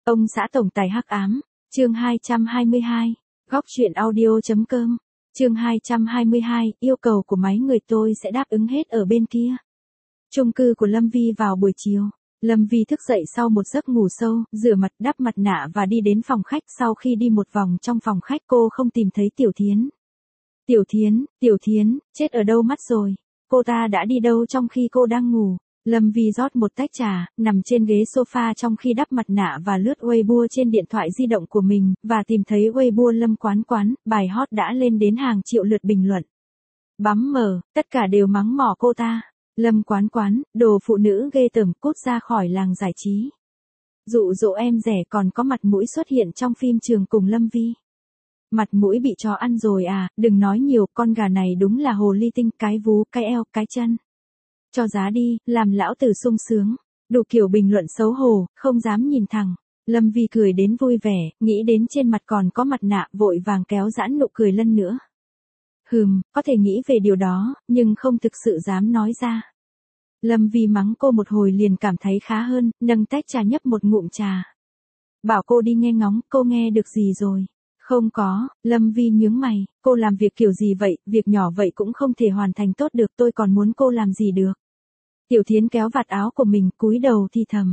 Ông xã tổng tài hắc ám, chương 222, góc truyện audio.com, chương 222, yêu cầu của mấy người tôi sẽ đáp ứng hết ở bên kia. Chung cư của Lâm Vi vào buổi chiều. Lâm Vi thức dậy sau một giấc ngủ sâu, rửa mặt đắp mặt nạ và đi đến phòng khách. Sau khi đi một vòng trong phòng khách cô không tìm thấy Tiểu Thiến. Tiểu Thiến, chết ở đâu mất rồi? Cô ta đã đi đâu trong khi cô đang ngủ? Lâm Vi rót một tách trà, nằm trên ghế sofa trong khi đắp mặt nạ và lướt Weibo trên điện thoại di động của mình, và tìm thấy Weibo Lâm Quán Quán, bài hot đã lên đến hàng triệu lượt bình luận. Bấm mở, tất cả đều mắng mỏ cô ta. Lâm Quán Quán, đồ phụ nữ ghê tởm, cút ra khỏi làng giải trí. Dụ dỗ em rẻ còn có mặt mũi xuất hiện trong phim trường cùng Lâm Vi. Mặt mũi bị chó ăn rồi à, đừng nói nhiều, con gà này đúng là hồ ly tinh, cái vú, cái eo, cái chân. Cho giá đi, làm lão tử sung sướng. Đủ kiểu bình luận xấu hổ, không dám nhìn thẳng. Lâm Vi cười đến vui vẻ, nghĩ đến trên mặt còn có mặt nạ, vội vàng kéo giãn nụ cười lần nữa. Có thể nghĩ về điều đó, nhưng không thực sự dám nói ra. Lâm Vi mắng cô một hồi liền cảm thấy khá hơn, nâng tách trà nhấp một ngụm trà. Bảo cô đi nghe ngóng, cô nghe được gì rồi? Không có, Lâm Vi nhướng mày, cô làm việc kiểu gì vậy, việc nhỏ vậy cũng không thể hoàn thành tốt được, tôi còn muốn cô làm gì được. Tiểu Thiến kéo vạt áo của mình, cúi đầu thì thầm.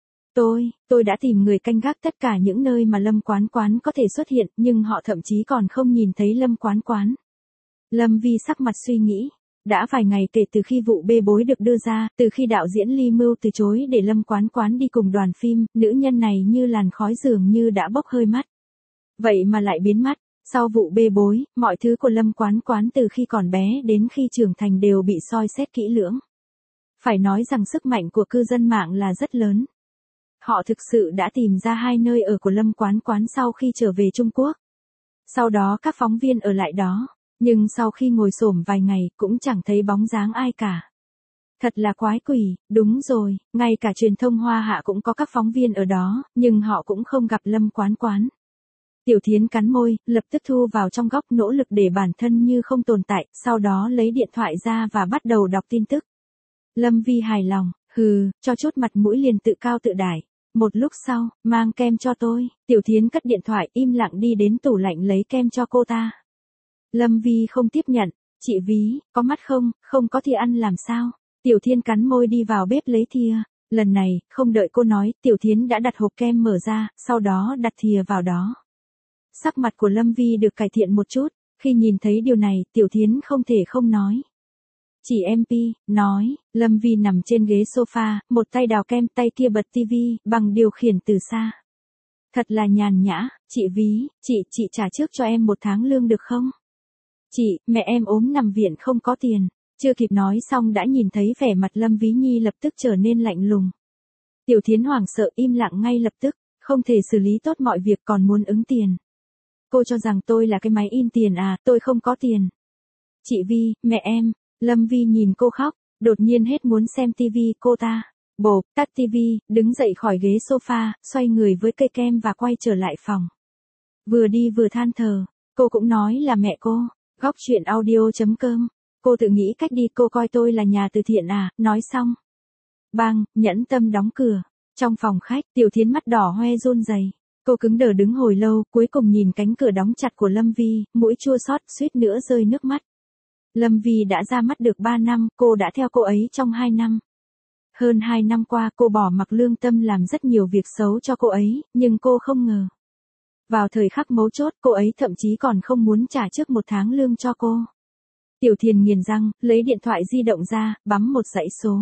Tôi đã tìm người canh gác tất cả những nơi mà Lâm Quán Quán có thể xuất hiện, nhưng họ thậm chí còn không nhìn thấy Lâm Quán Quán. Lâm Vi sắc mặt suy nghĩ. Đã vài ngày kể từ khi vụ bê bối được đưa ra, từ khi đạo diễn Ly Mưu từ chối để Lâm Quán Quán đi cùng đoàn phim, nữ nhân này như làn khói dường như đã bốc hơi mất. Vậy mà lại biến mất. Sau vụ bê bối, mọi thứ của Lâm Quán Quán từ khi còn bé đến khi trưởng thành đều bị soi xét kỹ lưỡng. Phải nói rằng sức mạnh của cư dân mạng là rất lớn. Họ thực sự đã tìm ra hai nơi ở của Lâm Quán Quán sau khi trở về Trung Quốc. Sau đó các phóng viên ở lại đó. Nhưng sau khi ngồi xổm vài ngày, cũng chẳng thấy bóng dáng ai cả. Thật là quái quỷ, đúng rồi, ngay cả truyền thông Hoa Hạ cũng có các phóng viên ở đó, nhưng họ cũng không gặp Lâm Quán Quán. Tiểu Thiến cắn môi, lập tức thu vào trong góc nỗ lực để bản thân như không tồn tại, sau đó lấy điện thoại ra và bắt đầu đọc tin tức. Lâm Vi hài lòng, cho chút mặt mũi liền tự cao tự đại. Một lúc sau, mang kem cho tôi, Tiểu Thiến cất điện thoại im lặng đi đến tủ lạnh lấy kem cho cô ta. Lâm Vi không tiếp nhận, chị Ví, có mắt không, không có thì ăn làm sao? Tiểu Thiến cắn môi đi vào bếp lấy thìa. Lần này, không đợi cô nói, Tiểu Thiến đã đặt hộp kem mở ra, sau đó đặt thìa vào đó. Sắc mặt của Lâm Vi được cải thiện một chút, khi nhìn thấy điều này, Tiểu Thiến không thể không nói. Chị MP, nói, Lâm Vi nằm trên ghế sofa, một tay đào kem, tay kia bật tivi, bằng điều khiển từ xa. Thật là nhàn nhã, chị Ví, chị trả trước cho em 1 tháng lương được không? Chị, mẹ em ốm nằm viện không có tiền. Chưa kịp nói xong đã nhìn thấy vẻ mặt Lâm Ví Nhi lập tức trở nên lạnh lùng. Tiểu Thiến hoảng sợ im lặng ngay lập tức, không thể xử lý tốt mọi việc còn muốn ứng tiền. Cô cho rằng tôi là cái máy in tiền à, tôi không có tiền. Chị Vi, mẹ em, Lâm Vi nhìn cô khóc, đột nhiên hết muốn xem tivi, cô ta. Bộp, tắt tivi, đứng dậy khỏi ghế sofa, xoay người với cây kem và quay trở lại phòng. Vừa đi vừa than thở, cô cũng nói là mẹ cô. Góc truyện audio.com, cô tự nghĩ cách đi, cô coi tôi là nhà từ thiện à, nói xong. Bang, nhẫn tâm đóng cửa. Trong phòng khách, Tiểu Thiến mắt đỏ hoe run rẩy. Cô cứng đờ đứng hồi lâu, cuối cùng nhìn cánh cửa đóng chặt của Lâm Vi, mũi chua xót, suýt nữa rơi nước mắt. Lâm Vi đã ra mắt được 3 năm, cô đã theo cô ấy trong 2 năm. Hơn 2 năm qua cô bỏ mặc lương tâm làm rất nhiều việc xấu cho cô ấy, nhưng cô không ngờ. Vào thời khắc mấu chốt, cô ấy thậm chí còn không muốn trả trước 1 tháng lương cho cô. Tiểu Thiền nghiền răng, lấy điện thoại di động ra, bấm một dãy số.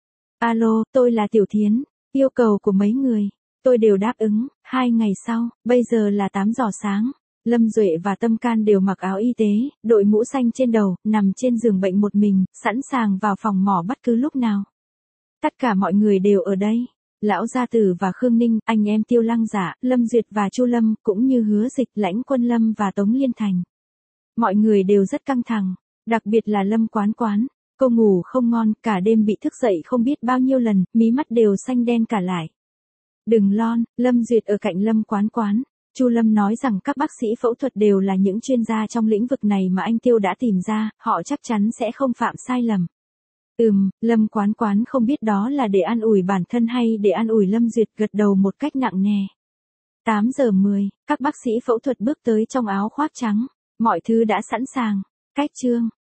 Alo, tôi là Tiểu Thiến, yêu cầu của mấy người, tôi đều đáp ứng. 2 ngày sau, bây giờ là 8 giờ sáng. Lâm Duệ và Tâm Can đều mặc áo y tế, đội mũ xanh trên đầu, nằm trên giường bệnh một mình, sẵn sàng vào phòng mổ bất cứ lúc nào. Tất cả mọi người đều ở đây. Lão Gia Tử và Khương Ninh, anh em Tiêu Lăng Giả, Lâm Duyệt và Chu Lâm, cũng như Hứa Dịch, Lãnh Quân Lâm và Tống Liên Thành. Mọi người đều rất căng thẳng, đặc biệt là Lâm Quán Quán. Cô ngủ không ngon, cả đêm bị thức dậy không biết bao nhiêu lần, mí mắt đều xanh đen cả lại. Đừng lo, Lâm Duyệt ở cạnh Lâm Quán Quán. Chu Lâm nói rằng các bác sĩ phẫu thuật đều là những chuyên gia trong lĩnh vực này mà anh Tiêu đã tìm ra, họ chắc chắn sẽ không phạm sai lầm. Lâm Quán Quán không biết đó là để an ủi bản thân hay để an ủi Lâm Duyệt, gật đầu một cách nặng nề. 8 giờ 10, các bác sĩ phẫu thuật bước tới trong áo khoác trắng. Mọi thứ đã sẵn sàng. Cách chương.